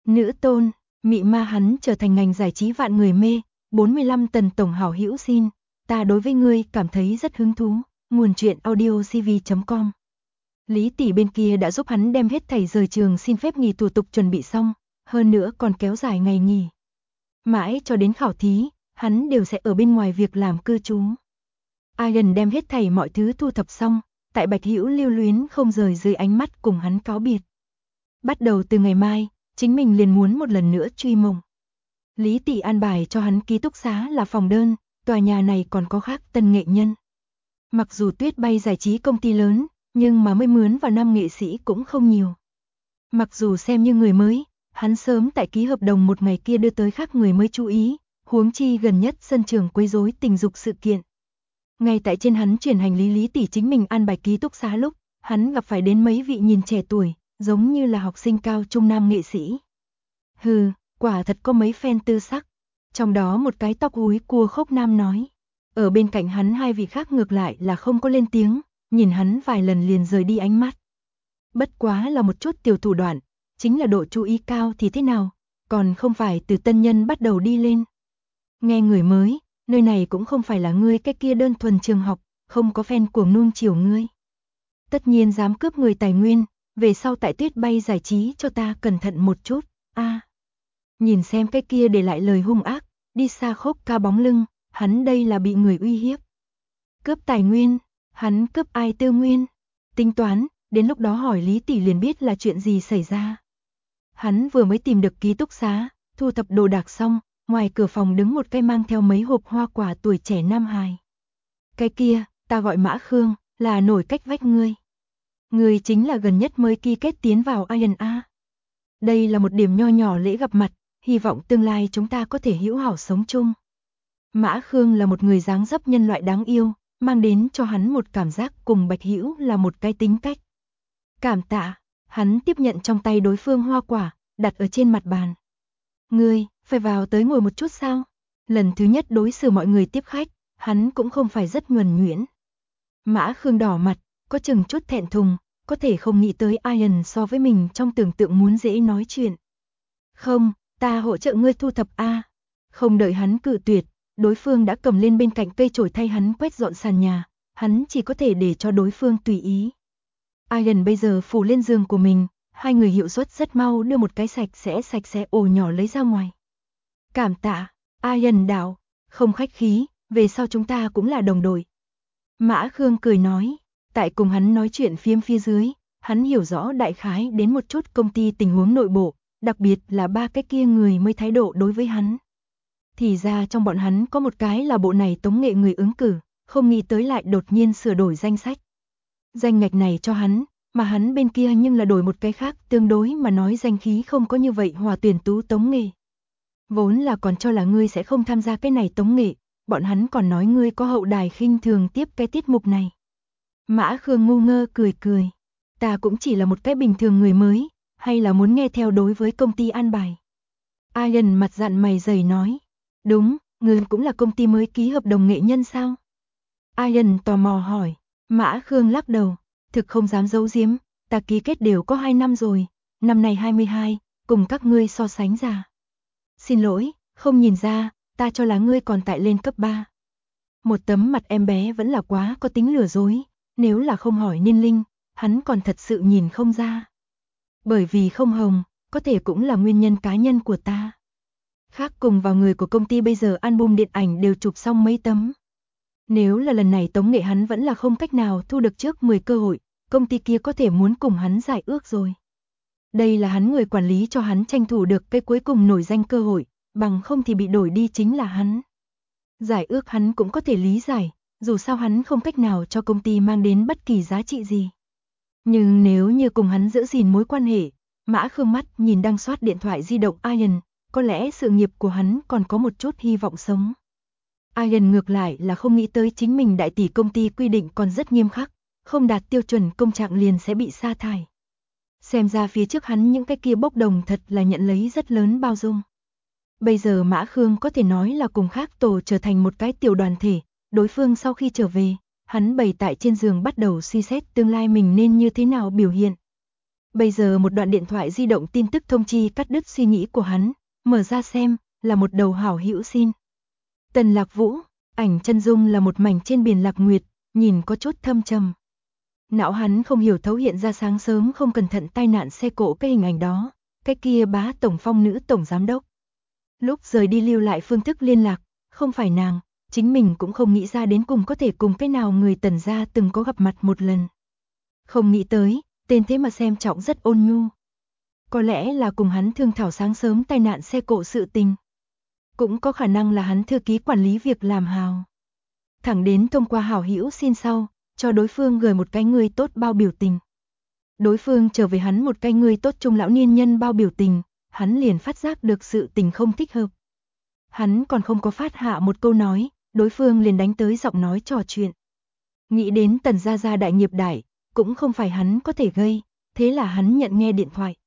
Nữ tôn, mị ma hắn trở thành ngành giải trí vạn người mê, 45 tần tổng hảo hữu xin, ta đối với ngươi cảm thấy rất hứng thú, nguồn truyện audiocv.com. Lý tỷ bên kia đã giúp hắn đem hết thảy rời trường xin phép nghỉ thủ tục chuẩn bị xong, hơn nữa còn kéo dài ngày nghỉ. Mãi cho đến khảo thí, hắn đều sẽ ở bên ngoài việc làm cư trú. Ian đem hết thảy mọi thứ thu thập xong, tại Bạch Hữu lưu luyến không rời dưới ánh mắt cùng hắn cáo biệt. Bắt đầu từ ngày mai, chính mình liền muốn một lần nữa truy mộng. Lý tỷ an bài cho hắn ký túc xá là phòng đơn, tòa nhà này còn có khác tân nghệ nhân. Mặc dù Tuyết Bay giải trí công ty lớn, nhưng mà mới mướn vào năm nghệ sĩ cũng không nhiều. Mặc dù xem như người mới, hắn sớm tại ký hợp đồng một ngày kia đưa tới khác người mới chú ý, huống chi gần nhất sân trường quấy rối tình dục sự kiện. Ngay tại trên hắn chuyển hành lý, Lý tỷ chính mình an bài ký túc xá lúc, hắn gặp phải đến mấy vị nhìn trẻ tuổi, giống như là học sinh cao trung nam nghệ sĩ. Hừ, quả thật có mấy fan tư sắc. Trong đó một cái tóc húi cua khốc nam nói. Ở bên cạnh hắn hai vị khác ngược lại là không có lên tiếng, nhìn hắn vài lần liền rời đi ánh mắt. Bất quá là một chút tiểu thủ đoạn, chính là độ chú ý cao thì thế nào, còn không phải từ tân nhân bắt đầu đi lên. Nghe người mới, nơi này cũng không phải là ngươi cái kia đơn thuần trường học, không có fan cuồng nuông chiều ngươi. Tất nhiên dám cướp người tài nguyên, về sau tại Tuyết Bay giải trí cho ta cẩn thận một chút, Nhìn xem cái kia để lại lời hung ác, đi xa khốc ca bóng lưng, hắn đây là bị người uy hiếp. Cướp tài nguyên, hắn cướp ai tư nguyên? Tính toán, đến lúc đó hỏi Lý tỷ liền biết là chuyện gì xảy ra. Hắn vừa mới tìm được ký túc xá, thu thập đồ đạc xong, ngoài cửa phòng đứng một cái mang theo mấy hộp hoa quả tuổi trẻ nam hài. Cái kia, ta gọi Mã Khương, là nổi cách vách ngươi. Ngươi chính là gần nhất mới ký kết tiến vào Iron A. Đây là một điểm nho nhỏ lễ gặp mặt, hy vọng tương lai chúng ta có thể hữu hảo sống chung. Mã Khương là một người dáng dấp nhân loại đáng yêu, mang đến cho hắn một cảm giác cùng Bạch Hữu là một cái tính cách. Cảm tạ, hắn tiếp nhận trong tay đối phương hoa quả, đặt ở trên mặt bàn. Ngươi, phải vào tới ngồi một chút sao? Lần thứ nhất đối xử mọi người tiếp khách, hắn cũng không phải rất nhuần nhuyễn. Mã Khương đỏ mặt, có chừng chút thẹn thùng, có thể không nghĩ tới Ian so với mình trong tưởng tượng muốn dễ nói chuyện. Không, ta hỗ trợ ngươi thu thập A. Không đợi hắn cự tuyệt, đối phương đã cầm lên bên cạnh cây chổi thay hắn quét dọn sàn nhà, hắn chỉ có thể để cho đối phương tùy ý. Ian bây giờ phủ lên giường của mình, hai người hiệu suất rất mau đưa một cái sạch sẽ ổ nhỏ lấy ra ngoài. Cảm tạ, Ian đạo, không khách khí, về sau chúng ta cũng là đồng đội. Mã Khương cười nói, tại cùng hắn nói chuyện phiếm phía dưới, hắn hiểu rõ đại khái đến một chút công ty tình huống nội bộ, đặc biệt là ba cái kia người mới thái độ đối với hắn. Thì ra trong bọn hắn có một cái là bộ này tống nghệ người ứng cử, không nghĩ tới lại đột nhiên sửa đổi danh sách. Danh ngạch này cho hắn, mà hắn bên kia nhưng là đổi một cái khác, tương đối mà nói danh khí không có như vậy hòa tuyển tú tống nghệ. Vốn là còn cho là ngươi sẽ không tham gia cái này tống nghệ, bọn hắn còn nói ngươi có hậu đài khinh thường tiếp cái tiết mục này. Mã Khương ngu ngơ cười cười, ta cũng chỉ là một cái bình thường người mới, hay là muốn nghe theo đối với công ty an bài. Ian mặt dạn mày dày nói, đúng, ngươi cũng là công ty mới ký hợp đồng nghệ nhân sao? Ian tò mò hỏi, Mã Khương lắc đầu, thực không dám giấu giếm, ta ký kết đều có 2 năm rồi, năm nay 22, cùng các ngươi so sánh già. Xin lỗi, không nhìn ra, ta cho là ngươi còn tại lên cấp 3. Một tấm mặt em bé vẫn là quá có tính lừa dối, nếu là không hỏi niên linh, hắn còn thật sự nhìn không ra. Bởi vì không hồng, có thể cũng là nguyên nhân cá nhân của ta. Khác cùng vào người của công ty bây giờ album điện ảnh đều chụp xong mấy tấm. Nếu là lần này tống nghệ hắn vẫn là không cách nào thu được trước 10 cơ hội, công ty kia có thể muốn cùng hắn giải ước rồi. Đây là hắn người quản lý cho hắn tranh thủ được cái cuối cùng nổi danh cơ hội, bằng không thì bị đổi đi chính là hắn. Giải ước hắn cũng có thể lý giải, dù sao hắn không cách nào cho công ty mang đến bất kỳ giá trị gì. Nhưng nếu như cùng hắn giữ gìn mối quan hệ, Mã Khương mắt nhìn đang soát điện thoại di động Ian, có lẽ sự nghiệp của hắn còn có một chút hy vọng sống. Ian ngược lại là không nghĩ tới chính mình đại tỷ công ty quy định còn rất nghiêm khắc, không đạt tiêu chuẩn công trạng liền sẽ bị sa thải. Xem ra phía trước hắn những cái kia bốc đồng thật là nhận lấy rất lớn bao dung. Bây giờ Mã Khương có thể nói là cùng khác tổ trở thành một cái tiểu đoàn thể, đối phương sau khi trở về, hắn bày tại trên giường bắt đầu suy xét tương lai mình nên như thế nào biểu hiện. Bây giờ một đoạn điện thoại di động tin tức thông chi cắt đứt suy nghĩ của hắn, mở ra xem, là một đầu hảo hữu xin. Tần Lạc Vũ, ảnh chân dung là một mảnh trên biển Lạc Nguyệt, nhìn có chút thâm trầm. Não hắn không hiểu thấu hiện ra sáng sớm không cẩn thận tai nạn xe cộ cái hình ảnh đó, cái kia bá tổng phong nữ tổng giám đốc. Lúc rời đi lưu lại phương thức liên lạc, không phải nàng, chính mình cũng không nghĩ ra đến cùng có thể cùng cái nào người Tần gia từng có gặp mặt một lần. Không nghĩ tới, tên thế mà xem trọng rất ôn nhu. Có lẽ là cùng hắn thương thảo sáng sớm tai nạn xe cộ sự tình. Cũng có khả năng là hắn thư ký quản lý việc làm hào. Thẳng đến thông qua hảo hữu xin sau, cho đối phương gửi một cái người tốt bao biểu tình. Đối phương trở về hắn một cái người tốt trung lão niên nhân bao biểu tình, hắn liền phát giác được sự tình không thích hợp. Hắn còn không có phát hạ một câu nói, đối phương liền đánh tới giọng nói trò chuyện. Nghĩ đến Tần gia gia đại nghiệp đại, cũng không phải hắn có thể gây, thế là hắn nhận nghe điện thoại.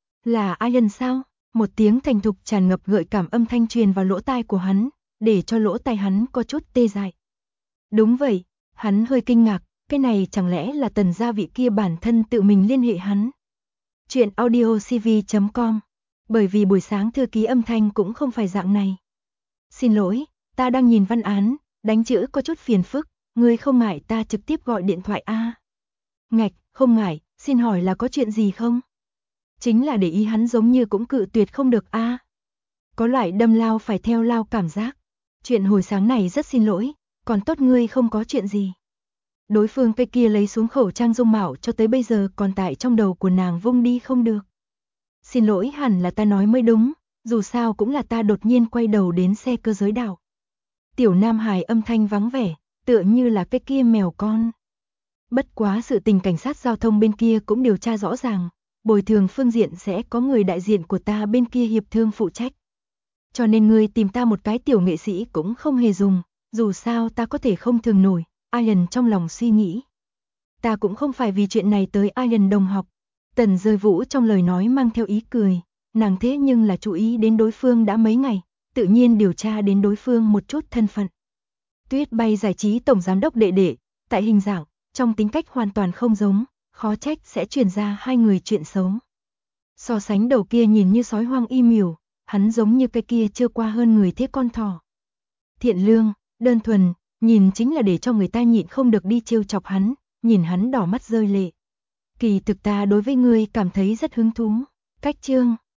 Là ai lần sao? Một tiếng thành thục tràn ngập gợi cảm âm thanh truyền vào lỗ tai của hắn, để cho lỗ tai hắn có chút tê dại. Đúng vậy, hắn hơi kinh ngạc, cái này chẳng lẽ là Tần gia vị kia bản thân tự mình liên hệ hắn. Chuyện audiocv.com. Bởi vì buổi sáng thư ký âm thanh cũng không phải dạng này. Xin lỗi, ta đang nhìn văn án, đánh chữ có chút phiền phức, ngươi không ngại ta trực tiếp gọi điện thoại a? Ngạch, không ngại, xin hỏi là có chuyện gì không? Chính là để ý hắn giống như cũng cự tuyệt không được a. Có loại đâm lao phải theo lao cảm giác. Chuyện hồi sáng này rất xin lỗi, còn tốt ngươi không có chuyện gì. Đối phương cái kia lấy xuống khẩu trang dung mạo cho tới bây giờ còn tại trong đầu của nàng vung đi không được. Xin lỗi hẳn là ta nói mới đúng, dù sao cũng là ta đột nhiên quay đầu đến xe cơ giới đảo. Tiểu Nam Hải âm thanh vắng vẻ, tựa như là cái kia mèo con. Bất quá sự tình cảnh sát giao thông bên kia cũng điều tra rõ ràng, bồi thường phương diện sẽ có người đại diện của ta bên kia hiệp thương phụ trách. Cho nên ngươi tìm ta một cái tiểu nghệ sĩ cũng không hề dùng, dù sao ta có thể không thường nổi, Ian trong lòng suy nghĩ. Ta cũng không phải vì chuyện này tới Ian đồng học. Tần Rơi Vũ trong lời nói mang theo ý cười, nàng thế nhưng là chú ý đến đối phương đã mấy ngày, tự nhiên điều tra đến đối phương một chút thân phận. Tuyết Bay giải trí tổng giám đốc đệ đệ, tại hình dạng, trong tính cách hoàn toàn không giống, khó trách sẽ truyền ra hai người chuyện xấu. So sánh đầu kia nhìn như sói hoang y miều, hắn giống như cái kia chưa qua hơn người thế con thỏ. Thiện lương, đơn thuần, nhìn chính là để cho người ta nhịn không được đi trêu chọc hắn, nhìn hắn đỏ mắt rơi lệ. Kỳ thực ta đối với ngươi cảm thấy rất hứng thú. Cách chương